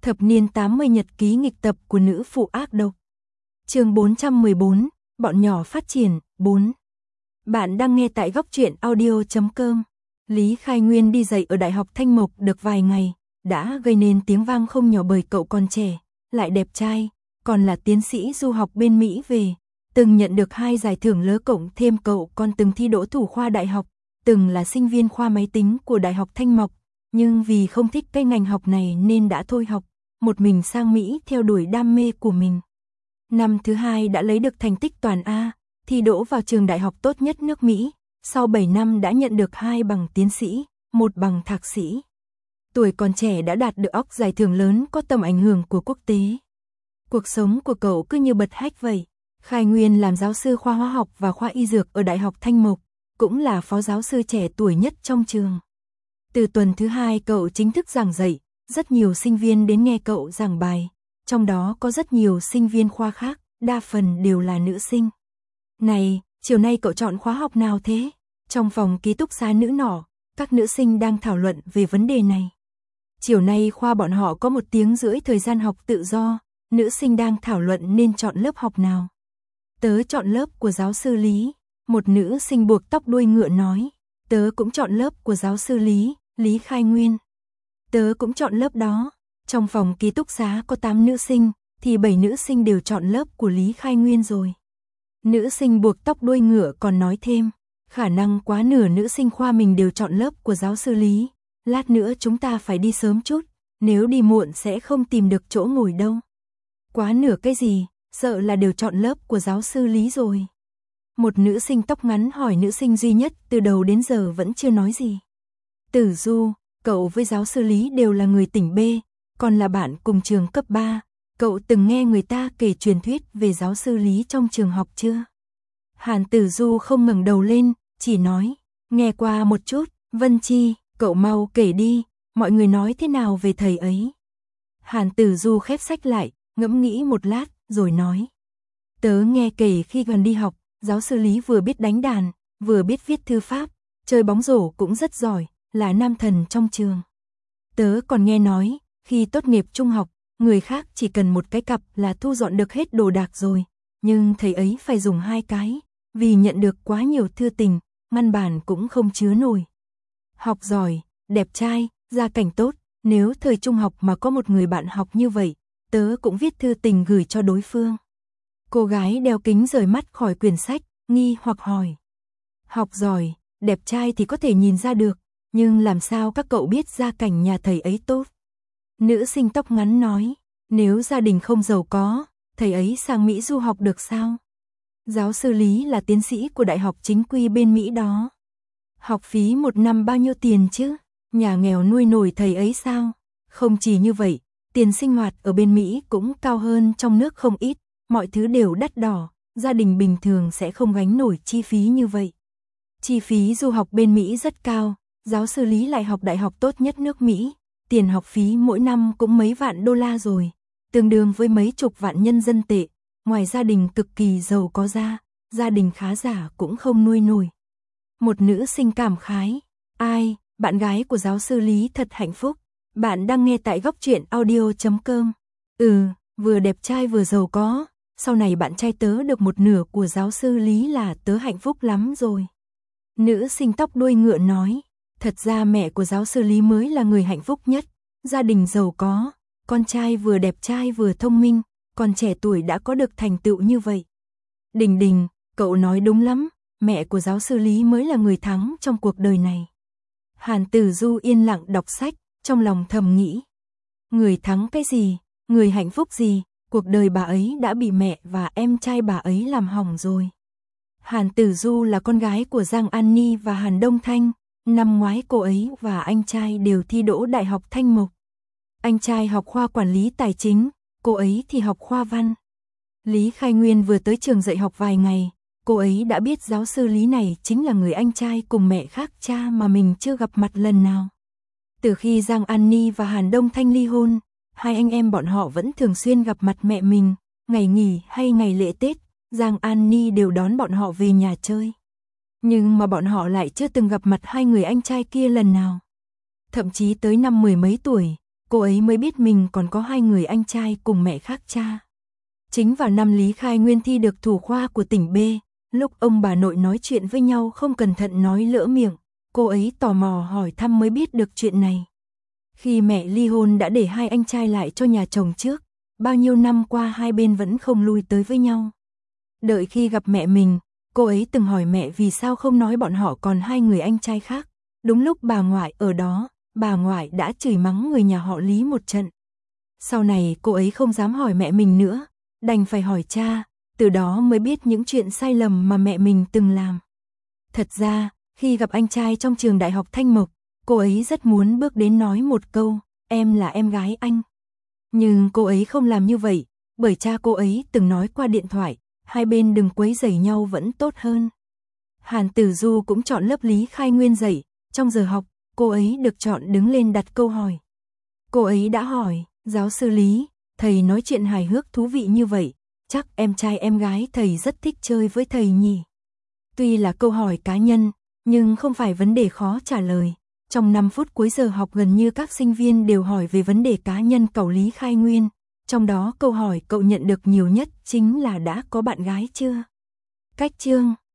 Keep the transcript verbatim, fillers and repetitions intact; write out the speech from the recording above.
Thập niên tám mươi nhật ký nghịch tập của nữ phụ ác độc. Chương bốn trăm mười bốn, bọn nhỏ phát triển, bốn. Bạn đang nghe tại góc truyện audio chấm com. Lý Khai Nguyên đi dạy ở Đại học Thanh Mộc được vài ngày, đã gây nên tiếng vang không nhỏ bởi cậu còn trẻ, lại đẹp trai, còn là tiến sĩ du học bên Mỹ về, từng nhận được hai giải thưởng lớn cộng thêm cậu còn từng thi đỗ thủ khoa đại học, từng là sinh viên khoa máy tính của Đại học Thanh Mộc, nhưng vì không thích cái ngành học này nên đã thôi học, một mình sang Mỹ theo đuổi đam mê của mình. Năm thứ hai đã lấy được thành tích toàn A, thi đỗ vào trường đại học tốt nhất nước Mỹ, sau bảy năm đã nhận được hai bằng tiến sĩ, một bằng thạc sĩ. Tuổi còn trẻ đã đạt được óc giải thưởng lớn có tầm ảnh hưởng của quốc tế. Cuộc sống của cậu cứ như bật hách vậy. Khai Nguyên làm giáo sư khoa hóa học và khoa y dược ở Đại học Thanh Mộc, cũng là phó giáo sư trẻ tuổi nhất trong trường. Từ tuần thứ hai cậu chính thức giảng dạy, rất nhiều sinh viên đến nghe cậu giảng bài, trong đó có rất nhiều sinh viên khoa khác, đa phần đều là nữ sinh. Này, chiều nay cậu chọn khóa học nào thế? Trong phòng ký túc xá nữ nọ, các nữ sinh đang thảo luận về vấn đề này. Chiều nay khoa bọn họ có một tiếng rưỡi thời gian học tự do, nữ sinh đang thảo luận nên chọn lớp học nào. Tớ chọn lớp của giáo sư Lý, một nữ sinh buộc tóc đuôi ngựa nói. Tớ cũng chọn lớp của giáo sư Lý, Lý Khai Nguyên. Tớ cũng chọn lớp đó. Trong phòng ký túc xá có tám nữ sinh, thì bảy nữ sinh đều chọn lớp của Lý Khai Nguyên rồi. Nữ sinh buộc tóc đuôi ngựa còn nói thêm, khả năng quá nửa nữ sinh khoa mình đều chọn lớp của giáo sư Lý. Lát nữa chúng ta phải đi sớm chút, nếu đi muộn sẽ không tìm được chỗ ngồi đâu. Quá nửa cái gì, sợ là đều chọn lớp của giáo sư Lý rồi. Một nữ sinh tóc ngắn hỏi nữ sinh duy nhất từ đầu đến giờ vẫn chưa nói gì. Tử Du, cậu với giáo sư Lý đều là người tỉnh B, còn là bạn cùng trường cấp ba. Cậu từng nghe người ta kể truyền thuyết về giáo sư Lý trong trường học chưa? Hàn Tử Du không ngẩng đầu lên, chỉ nói, nghe qua một chút. Vân Chi, cậu mau kể đi, mọi người nói thế nào về thầy ấy? Hàn Tử Du khép sách lại, ngẫm nghĩ một lát, rồi nói. Tớ nghe kể khi gần đi học, giáo sư Lý vừa biết đánh đàn, vừa biết viết thư pháp, chơi bóng rổ cũng rất giỏi, là nam thần trong trường. Tớ còn nghe nói, khi tốt nghiệp trung học, người khác chỉ cần một cái cặp là thu dọn được hết đồ đạc rồi, nhưng thầy ấy phải dùng hai cái, vì nhận được quá nhiều thư tình, ngăn bàn cũng không chứa nổi. Học giỏi, đẹp trai, gia cảnh tốt, nếu thời trung học mà có một người bạn học như vậy, tớ cũng viết thư tình gửi cho đối phương. Cô gái đeo kính rời mắt khỏi quyển sách, nghi hoặc hỏi. Học giỏi, đẹp trai thì có thể nhìn ra được, nhưng làm sao các cậu biết gia cảnh nhà thầy ấy tốt? Nữ sinh tóc ngắn nói, nếu gia đình không giàu có, thầy ấy sang Mỹ du học được sao? Giáo sư Lý là tiến sĩ của đại học chính quy bên Mỹ đó. Học phí một năm bao nhiêu tiền chứ? Nhà nghèo nuôi nổi thầy ấy sao? Không chỉ như vậy, tiền sinh hoạt ở bên Mỹ cũng cao hơn trong nước không ít, mọi thứ đều đắt đỏ, gia đình bình thường sẽ không gánh nổi chi phí như vậy. Chi phí du học bên Mỹ rất cao, giáo sư Lý lại học đại học tốt nhất nước Mỹ, tiền học phí mỗi năm cũng mấy vạn đô la rồi, tương đương với mấy chục vạn nhân dân tệ, ngoài gia đình cực kỳ giàu có ra, gia đình khá giả cũng không nuôi nổi. Một nữ sinh cảm khái, ai, bạn gái của giáo sư Lý thật hạnh phúc. Bạn đang nghe tại góc truyện audio chấm com. Ừ, vừa đẹp trai vừa giàu có, sau này bạn trai tớ được một nửa của giáo sư Lý là tớ hạnh phúc lắm rồi. Nữ sinh tóc đuôi ngựa nói, thật ra mẹ của giáo sư Lý mới là người hạnh phúc nhất, gia đình giàu có, con trai vừa đẹp trai vừa thông minh, còn trẻ tuổi đã có được thành tựu như vậy. Đình Đình, cậu nói đúng lắm, mẹ của giáo sư Lý mới là người thắng trong cuộc đời này. Hàn Tử Du yên lặng đọc sách, trong lòng thầm nghĩ. Người thắng cái gì, người hạnh phúc gì, cuộc đời bà ấy đã bị mẹ và em trai bà ấy làm hỏng rồi. Hàn Tử Du là con gái của Giang An Ni và Hàn Đông Thanh, năm ngoái cô ấy và anh trai đều thi đỗ Đại học Thanh Mộc. Anh trai học khoa quản lý tài chính, cô ấy thì học khoa văn. Lý Khai Nguyên vừa tới trường dạy học vài ngày, cô ấy đã biết giáo sư Lý này chính là người anh trai cùng mẹ khác cha mà mình chưa gặp mặt lần nào. Từ khi Giang An Ni và Hàn Đông Thanh ly hôn, hai anh em bọn họ vẫn thường xuyên gặp mặt mẹ mình, ngày nghỉ hay ngày lễ Tết, Giang An Ni đều đón bọn họ về nhà chơi. Nhưng mà bọn họ lại chưa từng gặp mặt hai người anh trai kia lần nào. Thậm chí tới năm mười mấy tuổi, cô ấy mới biết mình còn có hai người anh trai cùng mẹ khác cha. Chính vào năm Lý Khai Nguyên thi được thủ khoa của tỉnh B, lúc ông bà nội nói chuyện với nhau không cẩn thận nói lỡ miệng, cô ấy tò mò hỏi thăm mới biết được chuyện này. Khi mẹ ly hôn đã để hai anh trai lại cho nhà chồng trước, bao nhiêu năm qua hai bên vẫn không lui tới với nhau. Đợi khi gặp mẹ mình, cô ấy từng hỏi mẹ vì sao không nói bọn họ còn hai người anh trai khác. Đúng lúc bà ngoại ở đó, bà ngoại đã chửi mắng người nhà họ Lý một trận. Sau này cô ấy không dám hỏi mẹ mình nữa, đành phải hỏi cha, từ đó mới biết những chuyện sai lầm mà mẹ mình từng làm. Thật ra, khi gặp anh trai trong trường đại học Thanh Mộc, cô ấy rất muốn bước đến nói một câu, em là em gái anh. Nhưng cô ấy không làm như vậy, bởi cha cô ấy từng nói qua điện thoại, hai bên đừng quấy rầy nhau vẫn tốt hơn. Hàn Tử Du cũng chọn lớp Lý Khai Nguyên dạy, trong giờ học, cô ấy được chọn đứng lên đặt câu hỏi. Cô ấy đã hỏi, giáo sư Lý, thầy nói chuyện hài hước thú vị như vậy, chắc em trai em gái thầy rất thích chơi với thầy nhỉ. Tuy là câu hỏi cá nhân, nhưng không phải vấn đề khó trả lời. Trong năm phút cuối giờ học gần như các sinh viên đều hỏi về vấn đề cá nhân cậu Lý Khai Nguyên. Trong đó câu hỏi cậu nhận được nhiều nhất chính là đã có bạn gái chưa? Cách chương